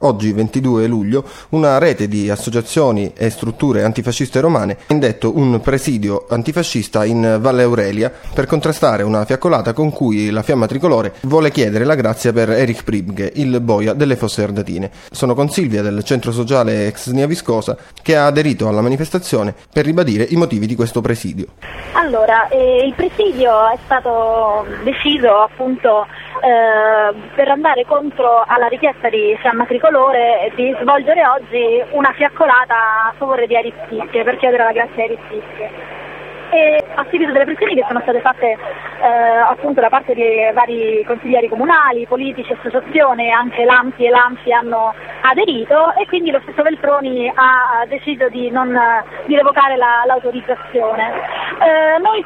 Oggi, 22 luglio, una rete di associazioni e strutture antifasciste romane ha indetto un presidio antifascista in Valle Aurelia per contrastare una fiaccolata con cui la Fiamma Tricolore vuole chiedere la grazia per Erich Priebke, il boia delle Fosse Ardeatine. Sono con Silvia del Centro Sociale Ex Nia Viscosa, che ha aderito alla manifestazione per ribadire i motivi di questo presidio. Allora, il presidio è stato deciso appunto per andare contro alla richiesta di Fiamma Tricolore di svolgere oggi una fiaccolata a favore di Erich Priebke, per chiedere la grazia a Erich Priebke. E a seguito delle pressioni che sono state fatte appunto da parte di vari consiglieri comunali, politici, associazioni, anche l'ANPI e l'ANFI hanno aderito, e quindi lo stesso Veltroni ha deciso di revocare l'autorizzazione. Noi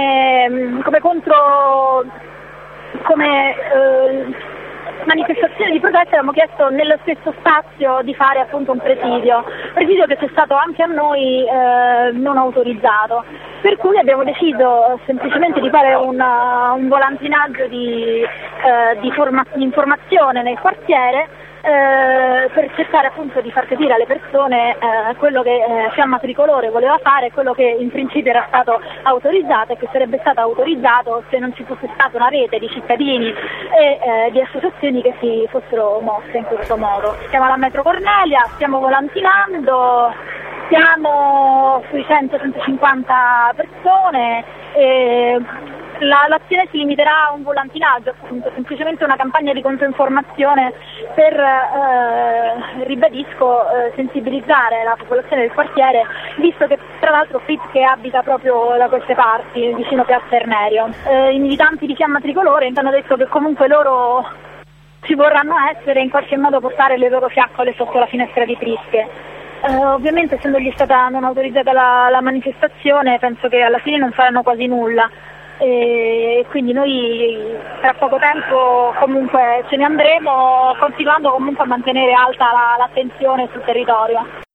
come manifestazione di protesta abbiamo chiesto nello stesso spazio di fare appunto un presidio che c'è stato anche a noi non autorizzato, per cui abbiamo deciso semplicemente di fare un volantinaggio di informazione nel quartiere per cercare appunto di far capire alle persone quello che Fiamma Tricolore voleva fare, quello che in principio era stato autorizzato e che sarebbe stato autorizzato se non ci fosse stata una rete di cittadini e di associazioni che si fossero mosse in questo modo. Siamo alla Metro Cornelia, stiamo volantinando, siamo sui 100-150 persone e l'azione si limiterà a un volantinaggio, appunto, semplicemente una campagna di controinformazione per, ribadisco, sensibilizzare la popolazione del quartiere, visto che tra l'altro Priebke abita proprio da queste parti, vicino Piazza Ernerio. I militanti di Fiamma Tricolore hanno detto che comunque loro ci vorranno essere e in qualche modo portare le loro fiaccole sotto la finestra di Priebke. Ovviamente, essendogli stata non autorizzata la manifestazione, penso che alla fine non faranno quasi nulla. E quindi noi tra poco tempo comunque ce ne andremo, continuando comunque a mantenere alta l'attenzione sul territorio.